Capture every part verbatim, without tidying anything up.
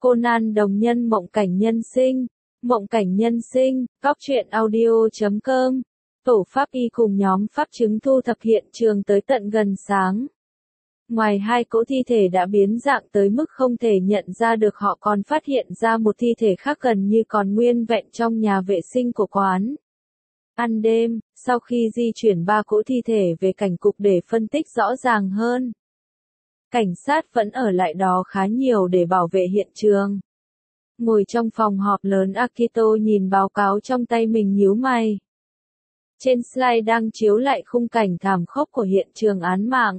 Conan đồng nhân mộng cảnh nhân sinh, mộng cảnh nhân sinh, góc truyện audio chấm com. Tổ pháp y cùng nhóm pháp chứng thu thập hiện trường tới tận gần sáng. Ngoài hai cỗ thi thể đã biến dạng tới mức không thể nhận ra được, họ còn phát hiện ra một thi thể khác gần như còn nguyên vẹn trong nhà vệ sinh của quán ăn đêm. Sau khi di chuyển ba cỗ thi thể về cảnh cục để phân tích rõ ràng hơn, cảnh sát vẫn ở lại đó khá nhiều để bảo vệ hiện trường. Ngồi trong phòng họp lớn, Akito nhìn báo cáo trong tay mình nhíu mày. Trên slide đang chiếu lại khung cảnh thảm khốc của hiện trường án mạng.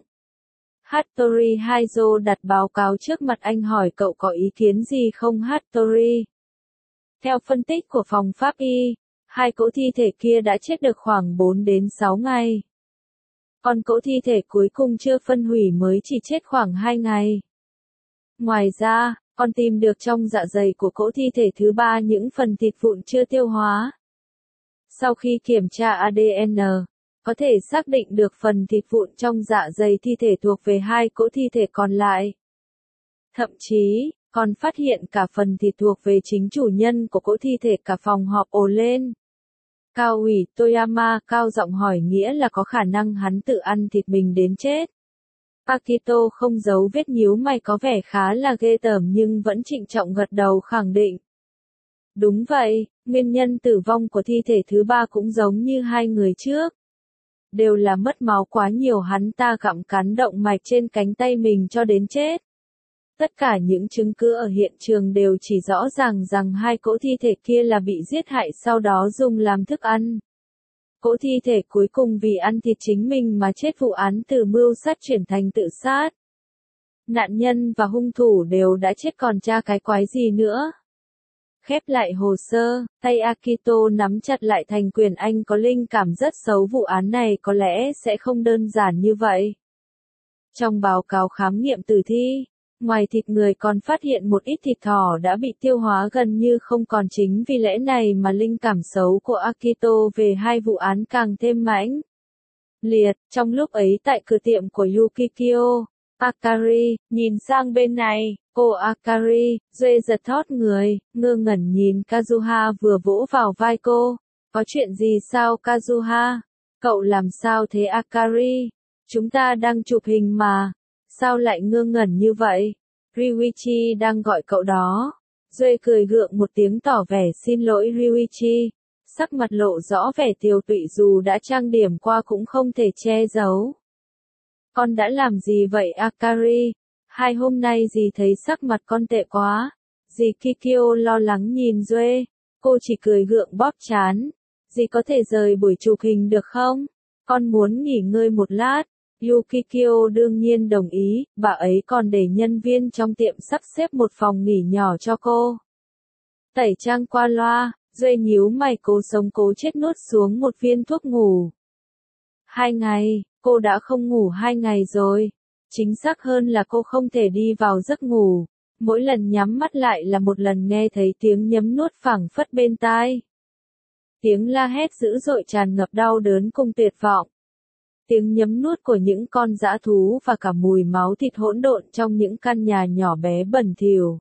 Hattori Haizo đặt báo cáo trước mặt anh, hỏi cậu có ý kiến gì không Hattori? Theo phân tích của phòng pháp y, hai cỗ thi thể kia đã chết được khoảng bốn đến sáu ngày. Còn cỗ thi thể cuối cùng chưa phân hủy mới chỉ chết khoảng hai ngày. Ngoài ra, còn tìm được trong dạ dày của cỗ thi thể thứ ba những phần thịt vụn chưa tiêu hóa. Sau khi kiểm tra a đê en, có thể xác định được phần thịt vụn trong dạ dày thi thể thuộc về hai cỗ thi thể còn lại. Thậm chí, còn phát hiện cả phần thịt thuộc về chính chủ nhân của cỗ thi thể. Cả phòng họp ồ lên. Cao ủy Toyama cao giọng hỏi, nghĩa là có khả năng hắn tự ăn thịt mình đến chết. Akito không giấu vết nhíu mày, có vẻ khá là ghê tởm nhưng vẫn trịnh trọng gật đầu khẳng định. Đúng vậy, nguyên nhân tử vong của thi thể thứ ba cũng giống như hai người trước. Đều là mất máu quá nhiều, hắn ta gặm cắn động mạch trên cánh tay mình cho đến chết. Tất cả những chứng cứ ở hiện trường đều chỉ rõ ràng rằng hai cỗ thi thể kia là bị giết hại sau đó dùng làm thức ăn. Cỗ thi thể cuối cùng vì ăn thịt chính mình mà chết, vụ án từ mưu sát chuyển thành tự sát. Nạn nhân và hung thủ đều đã chết, còn tra cái quái gì nữa. Khép lại hồ sơ, tay Akito nắm chặt lại thành quyền, anh có linh cảm rất xấu, vụ án này có lẽ sẽ không đơn giản như vậy. Trong báo cáo khám nghiệm tử thi, ngoài thịt người còn phát hiện một ít thịt thỏ đã bị tiêu hóa gần như không còn, chính vì lẽ này mà linh cảm xấu của Akito về hai vụ án càng thêm mãnh liệt. Trong lúc ấy tại cửa tiệm của Yukikyo, Akari nhìn sang bên này, cô Akari, Duệ giật thót người, ngơ ngẩn nhìn Kazuha vừa vỗ vào vai cô. Có chuyện gì sao Kazuha? Cậu làm sao thế Akari? Chúng ta đang chụp hình mà. Sao lại ngơ ngẩn như vậy? Ryuichi đang gọi cậu đó. Duệ cười gượng một tiếng tỏ vẻ xin lỗi Ryuichi. Sắc mặt lộ rõ vẻ tiều tụy, dù đã trang điểm qua cũng không thể che giấu. Con đã làm gì vậy Akari? Hai hôm nay dì thấy sắc mặt con tệ quá. Dì Kikyo lo lắng nhìn Duệ. Cô chỉ cười gượng bóp trán. Dì có thể rời buổi chụp hình được không? Con muốn nghỉ ngơi một lát. Yukikyo đương nhiên đồng ý, bà ấy còn để nhân viên trong tiệm sắp xếp một phòng nghỉ nhỏ cho cô. Tẩy trang qua loa, Duệ nhíu mày, cố sống cố chết nuốt xuống một viên thuốc ngủ. Hai ngày, cô đã không ngủ hai ngày rồi. Chính xác hơn là cô không thể đi vào giấc ngủ. Mỗi lần nhắm mắt lại là một lần nghe thấy tiếng nhấm nuốt phảng phất bên tai. Tiếng la hét dữ dội tràn ngập đau đớn cùng tuyệt vọng. Tiếng nhấm nuốt của những con dã thú và cả mùi máu thịt hỗn độn trong những căn nhà nhỏ bé bẩn thỉu.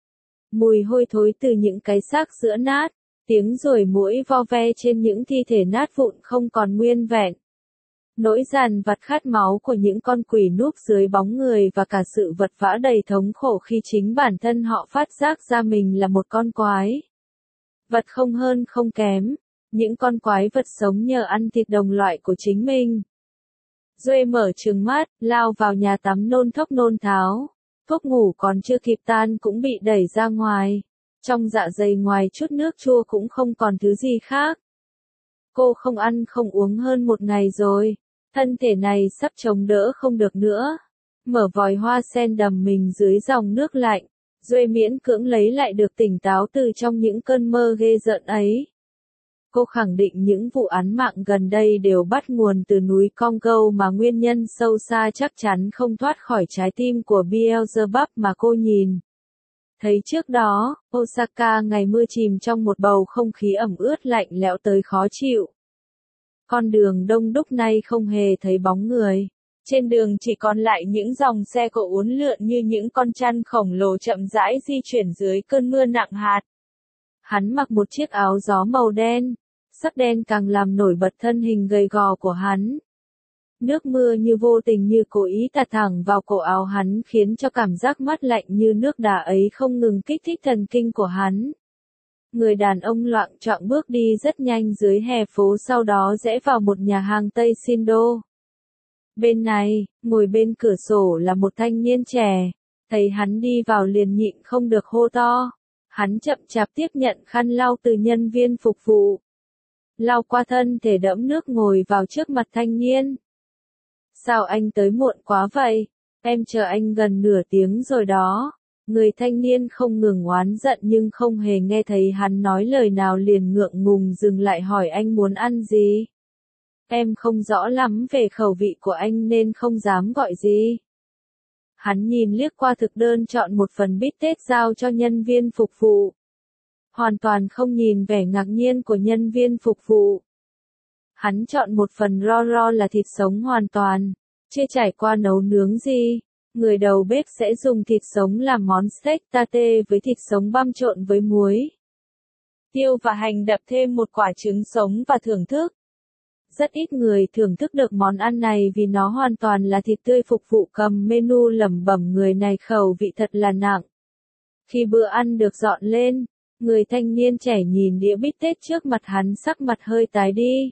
Mùi hôi thối từ những cái xác sữa nát, tiếng ruồi muỗi vo ve trên những thi thể nát vụn không còn nguyên vẹn. Nỗi dằn vặt khát máu của những con quỷ núp dưới bóng người và cả sự vật vã đầy thống khổ khi chính bản thân họ phát giác ra mình là một con quái vật không hơn không kém, những con quái vật sống nhờ ăn thịt đồng loại của chính mình. Duệ mở trừng mắt, lao vào nhà tắm nôn thốc nôn tháo. Thuốc ngủ còn chưa kịp tan cũng bị đẩy ra ngoài. Trong dạ dày ngoài chút nước chua cũng không còn thứ gì khác. Cô không ăn không uống hơn một ngày rồi. Thân thể này sắp chống đỡ không được nữa. Mở vòi hoa sen đầm mình dưới dòng nước lạnh. Duệ miễn cưỡng lấy lại được tỉnh táo từ trong những cơn mơ ghê rợn ấy. Cô khẳng định những vụ án mạng gần đây đều bắt nguồn từ núi Congo, mà nguyên nhân sâu xa chắc chắn không thoát khỏi trái tim của Beelzebub mà cô nhìn thấy trước đó. Osaka ngày mưa chìm trong một bầu không khí ẩm ướt lạnh lẽo tới khó chịu. Con đường đông đúc nay không hề thấy bóng người. Trên đường chỉ còn lại những dòng xe cộ uốn lượn như những con chăn khổng lồ chậm rãi di chuyển dưới cơn mưa nặng hạt. Hắn mặc một chiếc áo gió màu đen, sắc đen càng làm nổi bật thân hình gầy gò của hắn. Nước mưa như vô tình như cố ý tạt thẳng vào cổ áo hắn khiến cho cảm giác mát lạnh như nước đá ấy không ngừng kích thích thần kinh của hắn. Người đàn ông loạng choạng bước đi rất nhanh dưới hè phố sau đó rẽ vào một nhà hàng Tây Shindo. Bên này, ngồi bên cửa sổ là một thanh niên trẻ, thấy hắn đi vào liền nhịn không được hô to. Hắn chậm chạp tiếp nhận khăn lau từ nhân viên phục vụ. Lau qua thân thể đẫm nước ngồi vào trước mặt thanh niên. Sao anh tới muộn quá vậy? Em chờ anh gần nửa tiếng rồi đó. Người thanh niên không ngừng oán giận nhưng không hề nghe thấy hắn nói lời nào liền ngượng ngùng dừng lại hỏi anh muốn ăn gì. Em không rõ lắm về khẩu vị của anh nên không dám gọi gì. Hắn nhìn liếc qua thực đơn chọn một phần bít tết giao cho nhân viên phục vụ. Hoàn toàn không nhìn vẻ ngạc nhiên của nhân viên phục vụ. Hắn chọn một phần ro ro là thịt sống hoàn toàn, chưa trải qua nấu nướng gì. Người đầu bếp sẽ dùng thịt sống làm món steak tate với thịt sống băm trộn với muối, tiêu và hành đập thêm một quả trứng sống và thưởng thức. Rất ít người thưởng thức được món ăn này vì nó hoàn toàn là thịt tươi. Phục vụ cầm menu lẩm bẩm người này khẩu vị thật là nặng. Khi bữa ăn được dọn lên, người thanh niên trẻ nhìn đĩa bít tết trước mặt hắn sắc mặt hơi tái đi.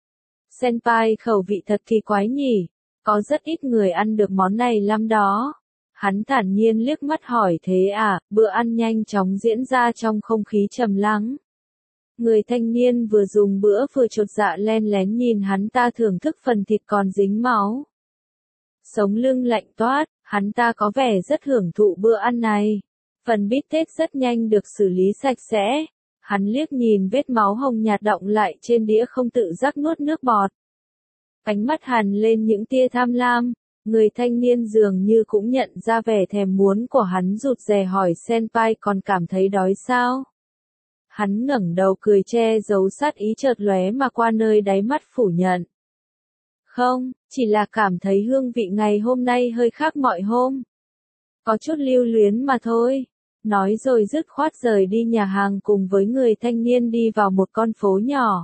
Senpai khẩu vị thật kỳ quái nhỉ, có rất ít người ăn được món này lắm đó. Hắn thản nhiên liếc mắt hỏi thế à, bữa ăn nhanh chóng diễn ra trong không khí trầm lắng. Người thanh niên vừa dùng bữa vừa chột dạ len lén nhìn hắn ta thưởng thức phần thịt còn dính máu. Sống lưng lạnh toát, hắn ta có vẻ rất hưởng thụ bữa ăn này. Phần bít tết rất nhanh được xử lý sạch sẽ. Hắn liếc nhìn vết máu hồng nhạt đọng lại trên đĩa không tự giác nuốt nước bọt. Ánh mắt hằn lên những tia tham lam, người thanh niên dường như cũng nhận ra vẻ thèm muốn của hắn rụt rè hỏi senpai còn cảm thấy đói sao? Hắn ngẩng đầu cười che giấu sát ý chợt lóe mà qua nơi đáy mắt phủ nhận. Không, chỉ là cảm thấy hương vị ngày hôm nay hơi khác mọi hôm. Có chút lưu luyến mà thôi. Nói rồi dứt khoát rời đi nhà hàng cùng với người thanh niên đi vào một con phố nhỏ.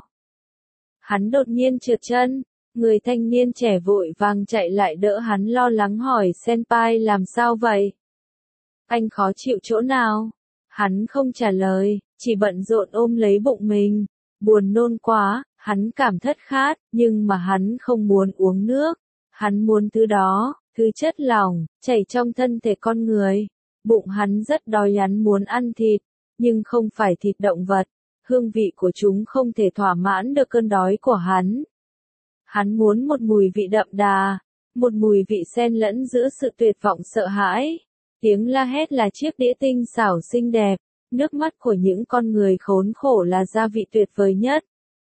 Hắn đột nhiên trượt chân, người thanh niên trẻ vội vàng chạy lại đỡ hắn lo lắng hỏi senpai làm sao vậy? Anh khó chịu chỗ nào? Hắn không trả lời, chỉ bận rộn ôm lấy bụng mình, buồn nôn quá, hắn cảm thất khát, nhưng mà hắn không muốn uống nước, hắn muốn thứ đó, thứ chất lỏng, chảy trong thân thể con người. Bụng hắn rất đói hắn muốn ăn thịt, nhưng không phải thịt động vật, hương vị của chúng không thể thỏa mãn được cơn đói của hắn. Hắn muốn một mùi vị đậm đà, một mùi vị xen lẫn giữa sự tuyệt vọng sợ hãi. Tiếng la hét là chiếc đĩa tinh xảo xinh đẹp, nước mắt của những con người khốn khổ là gia vị tuyệt vời nhất.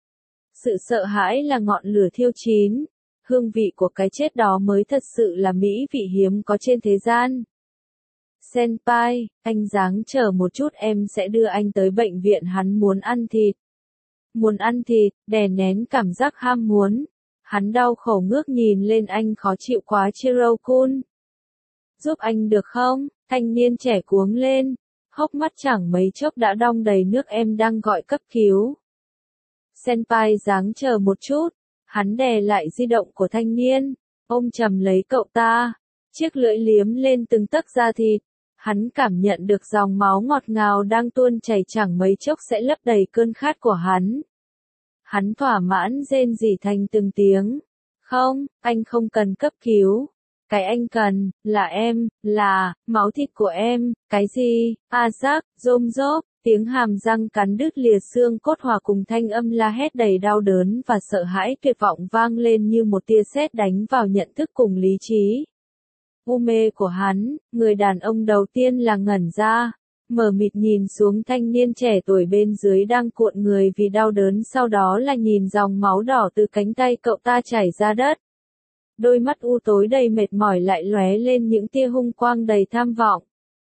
Sự sợ hãi là ngọn lửa thiêu chín, hương vị của cái chết đó mới thật sự là mỹ vị hiếm có trên thế gian. Senpai, anh dáng chờ một chút em sẽ đưa anh tới bệnh viện hắn muốn ăn thịt. Muốn ăn thịt, đè nén cảm giác ham muốn. Hắn đau khổ ngước nhìn lên anh khó chịu quá Chiro-kun. Giúp anh được không? Thanh niên trẻ cuống lên. Hốc mắt chẳng mấy chốc đã đong đầy nước em đang gọi cấp cứu. Senpai dáng chờ một chút. Hắn đè lại di động của thanh niên. Ôm chầm lấy cậu ta. Chiếc lưỡi liếm lên từng tấc da thịt. Hắn cảm nhận được dòng máu ngọt ngào đang tuôn chảy chẳng mấy chốc sẽ lấp đầy cơn khát của hắn. Hắn thỏa mãn rên rỉ thành từng tiếng. Không, anh không cần cấp cứu. Cái anh cần, là em, là, máu thịt của em, cái gì, a giác, rôm rốp, tiếng hàm răng cắn đứt lìa xương cốt hòa cùng thanh âm la hét đầy đau đớn và sợ hãi tuyệt vọng vang lên như một tia sét đánh vào nhận thức cùng lý trí. U mê của hắn, người đàn ông đầu tiên là ngẩn ra, mờ mịt nhìn xuống thanh niên trẻ tuổi bên dưới đang cuộn người vì đau đớn sau đó là nhìn dòng máu đỏ từ cánh tay cậu ta chảy ra đất. Đôi mắt u tối đầy mệt mỏi lại lóe lên những tia hung quang đầy tham vọng.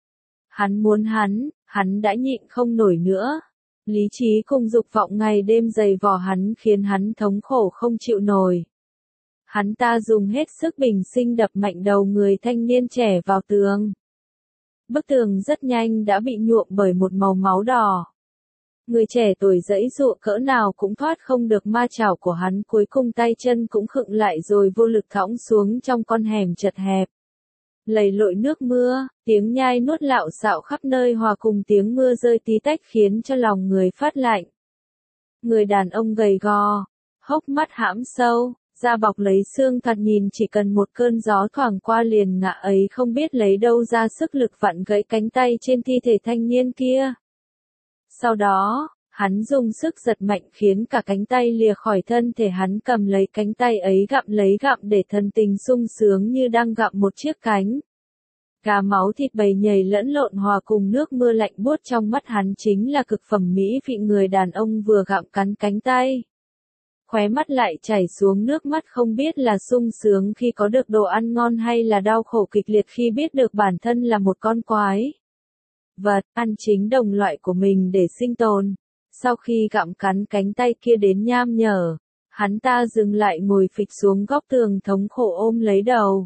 Hắn muốn hắn, hắn đã nhịn không nổi nữa. Lý trí cùng dục vọng ngày đêm dày vò hắn khiến hắn thống khổ không chịu nổi. Hắn ta dùng hết sức bình sinh đập mạnh đầu người thanh niên trẻ vào tường. Bức tường rất nhanh đã bị nhuộm bởi một màu máu đỏ. Người trẻ tuổi giãy giụa cỡ nào cũng thoát không được ma chảo của hắn, cuối cùng tay chân cũng khựng lại rồi vô lực thõng xuống trong con hẻm chật hẹp. Lầy lội nước mưa, tiếng nhai nuốt lạo xạo khắp nơi hòa cùng tiếng mưa rơi tí tách khiến cho lòng người phát lạnh. Người đàn ông gầy gò, hốc mắt hãm sâu, da bọc lấy xương thật, nhìn chỉ cần một cơn gió thoảng qua liền ngã ấy không biết lấy đâu ra sức lực vặn gãy cánh tay trên thi thể thanh niên kia. Sau đó, hắn dùng sức giật mạnh khiến cả cánh tay lìa khỏi thân thể, hắn cầm lấy cánh tay ấy gặm lấy gặm để thân tình sung sướng như đang gặm một chiếc cánh. Cá máu thịt bầy nhầy lẫn lộn hòa cùng nước mưa lạnh buốt trong mắt hắn chính là cực phẩm mỹ vị người đàn ông vừa gặm cắn cánh tay. Khóe mắt lại chảy xuống nước mắt, không biết là sung sướng khi có được đồ ăn ngon hay là đau khổ kịch liệt khi biết được bản thân là một con quái vật, ăn chính đồng loại của mình để sinh tồn. Sau khi gặm cắn cánh tay kia đến nham nhở, hắn ta dừng lại ngồi phịch xuống góc tường thống khổ ôm lấy đầu.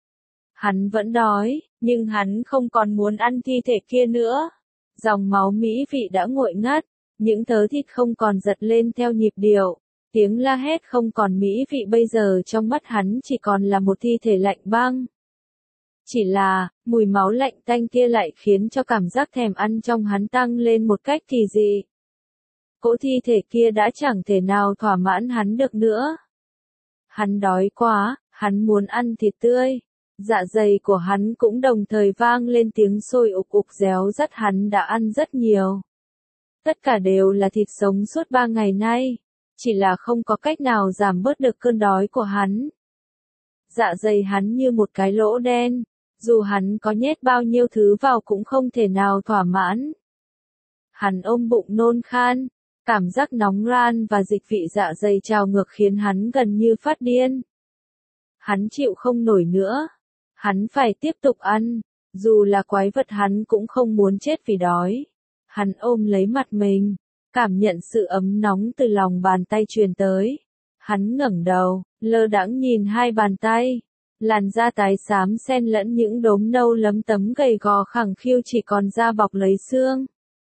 Hắn vẫn đói, nhưng hắn không còn muốn ăn thi thể kia nữa. Dòng máu mỹ vị đã nguội ngắt, những thớ thịt không còn giật lên theo nhịp điệu. Tiếng la hét không còn mỹ vị, bây giờ trong mắt hắn chỉ còn là một thi thể lạnh băng. Chỉ là, mùi máu lạnh tanh kia lại khiến cho cảm giác thèm ăn trong hắn tăng lên một cách kỳ dị. Cỗ thi thể kia đã chẳng thể nào thỏa mãn hắn được nữa. Hắn đói quá, hắn muốn ăn thịt tươi. Dạ dày của hắn cũng đồng thời vang lên tiếng sôi ục ục réo rắt, hắn đã ăn rất nhiều. Tất cả đều là thịt sống suốt ba ngày nay. Chỉ là không có cách nào giảm bớt được cơn đói của hắn. Dạ dày hắn như một cái lỗ đen, dù hắn có nhét bao nhiêu thứ vào cũng không thể nào thỏa mãn. Hắn ôm bụng nôn khan, cảm giác nóng ran và dịch vị dạ dày trào ngược khiến hắn gần như phát điên. Hắn chịu không nổi nữa, hắn phải tiếp tục ăn, dù là quái vật hắn cũng không muốn chết vì đói. Hắn ôm lấy mặt mình, cảm nhận sự ấm nóng từ lòng bàn tay truyền tới. Hắn ngẩng đầu, lơ đãng nhìn hai bàn tay. Làn da tái xám xen lẫn những đốm nâu lấm tấm gầy gò khẳng khiu, chỉ còn da bọc lấy xương.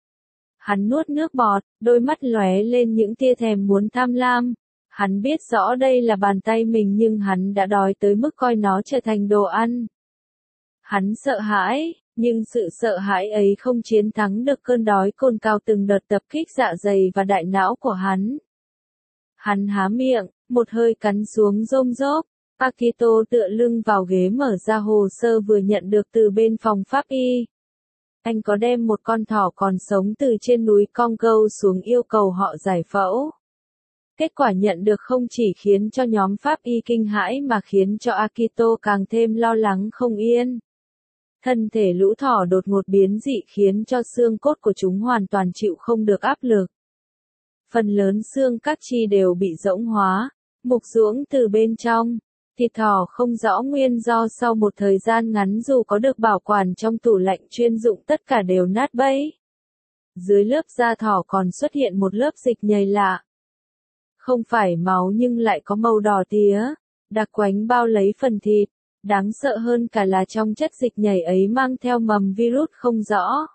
Hắn nuốt nước bọt, đôi mắt lóe lên những tia thèm muốn tham lam. Hắn biết rõ đây là bàn tay mình nhưng hắn đã đói tới mức coi nó trở thành đồ ăn. Hắn sợ hãi, nhưng sự sợ hãi ấy không chiến thắng được cơn đói cồn cào từng đợt tập kích dạ dày và đại não của hắn. Hắn há miệng, một hơi cắn xuống rôm rốp. Akito tựa lưng vào ghế mở ra hồ sơ vừa nhận được từ bên phòng pháp y. Anh có đem một con thỏ còn sống từ trên núi Congo xuống yêu cầu họ giải phẫu. Kết quả nhận được không chỉ khiến cho nhóm pháp y kinh hãi mà khiến cho Akito càng thêm lo lắng không yên. Thân thể lũ thỏ đột ngột biến dị khiến cho xương cốt của chúng hoàn toàn chịu không được áp lực. Phần lớn xương các chi đều bị rỗng hóa, mục ruỗng từ bên trong. Thịt thỏ không rõ nguyên do sau một thời gian ngắn dù có được bảo quản trong tủ lạnh chuyên dụng tất cả đều nát bấy. Dưới lớp da thỏ còn xuất hiện một lớp dịch nhầy lạ. Không phải máu nhưng lại có màu đỏ tía, đặc quánh bao lấy phần thịt. Đáng sợ hơn cả là trong chất dịch nhầy ấy mang theo mầm virus không rõ.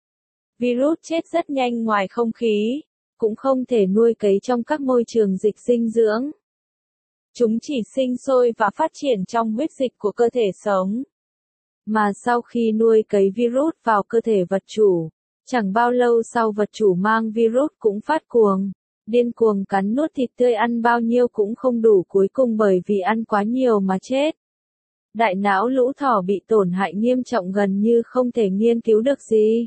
Virus chết rất nhanh ngoài không khí, cũng không thể nuôi cấy trong các môi trường dịch dinh dưỡng. Chúng chỉ sinh sôi và phát triển trong huyết dịch của cơ thể sống. Mà sau khi nuôi cấy virus vào cơ thể vật chủ, chẳng bao lâu sau vật chủ mang virus cũng phát cuồng, điên cuồng cắn nuốt thịt tươi, ăn bao nhiêu cũng không đủ, cuối cùng bởi vì ăn quá nhiều mà chết. Đại não lũ thỏ bị tổn hại nghiêm trọng, gần như không thể nghiên cứu được gì.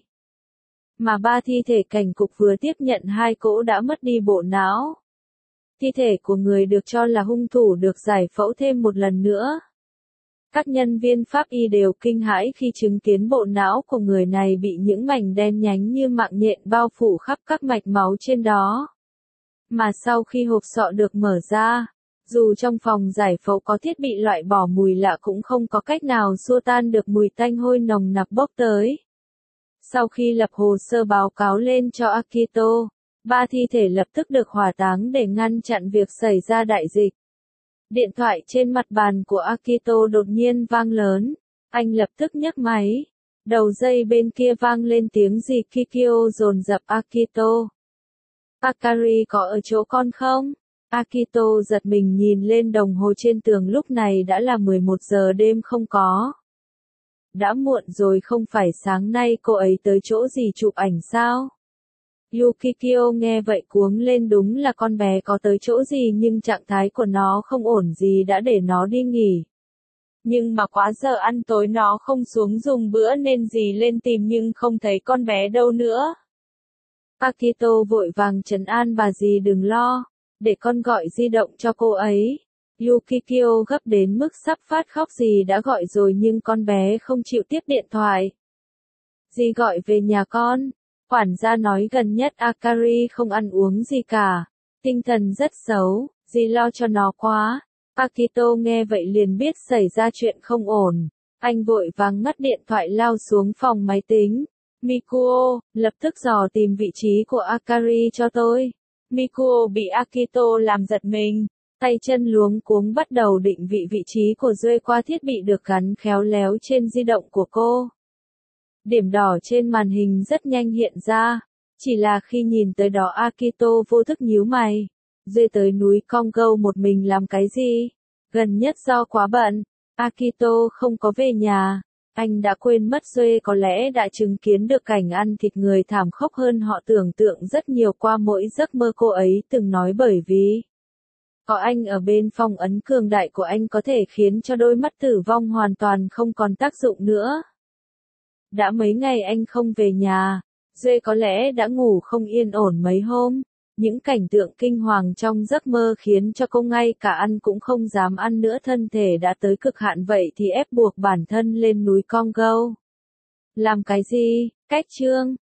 Mà ba thi thể cảnh cục vừa tiếp nhận hai cỗ đã mất đi bộ não. Thi thể của người được cho là hung thủ được giải phẫu thêm một lần nữa. Các nhân viên pháp y đều kinh hãi khi chứng kiến bộ não của người này bị những mảnh đen nhánh như mạng nhện bao phủ khắp các mạch máu trên đó. Mà sau khi hộp sọ được mở ra, dù trong phòng giải phẫu có thiết bị loại bỏ mùi lạ cũng không có cách nào xua tan được mùi tanh hôi nồng nặc bốc tới. Sau khi lập hồ sơ báo cáo lên cho Akito, ba thi thể lập tức được hỏa táng để ngăn chặn việc xảy ra đại dịch. Điện thoại trên mặt bàn của Akito đột nhiên vang lớn. Anh lập tức nhấc máy. Đầu dây bên kia vang lên tiếng gì Kikyo dồn dập Akito. Akari có ở chỗ con không? Akito giật mình nhìn lên đồng hồ trên tường, lúc này đã là mười một giờ đêm không có. Đã muộn rồi, không phải sáng nay cô ấy tới chỗ gì chụp ảnh sao? Yukikyo nghe vậy cuống lên, đúng là con bé có tới chỗ gì nhưng trạng thái của nó không ổn gì đã để nó đi nghỉ. Nhưng mà quá giờ ăn tối nó không xuống dùng bữa nên dì lên tìm nhưng không thấy con bé đâu nữa. Akito vội vàng trấn an bà dì đừng lo, để con gọi di động cho cô ấy. Yukikyo gấp đến mức sắp phát khóc, dì đã gọi rồi nhưng con bé không chịu tiếp điện thoại. Dì gọi về nhà con. Quản gia nói gần nhất Akari không ăn uống gì cả, tinh thần rất xấu, dì lo cho nó quá. Akito nghe vậy liền biết xảy ra chuyện không ổn. Anh vội vàng ngắt điện thoại lao xuống phòng máy tính. Mikuo, lập tức dò tìm vị trí của Akari cho tôi. Mikuo bị Akito làm giật mình. Tay chân luống cuống bắt đầu định vị vị trí của Duê qua thiết bị được gắn khéo léo trên di động của cô. Điểm đỏ trên màn hình rất nhanh hiện ra. Chỉ là khi nhìn tới đó Akito vô thức nhíu mày. Duê tới núi Congo một mình làm cái gì? Gần nhất do quá bận, Akito không có về nhà. Anh đã quên mất Duê có lẽ đã chứng kiến được cảnh ăn thịt người thảm khốc hơn họ tưởng tượng rất nhiều qua mỗi giấc mơ cô ấy từng nói, bởi vì có anh ở bên, phong ấn cường đại của anh có thể khiến cho đôi mắt tử vong hoàn toàn không còn tác dụng nữa. Đã mấy ngày anh không về nhà, Duê có lẽ đã ngủ không yên ổn mấy hôm. Những cảnh tượng kinh hoàng trong giấc mơ khiến cho cô ngay cả ăn cũng không dám ăn nữa, thân thể đã tới cực hạn vậy thì ép buộc bản thân lên núi Congo. Làm cái gì? Cách chương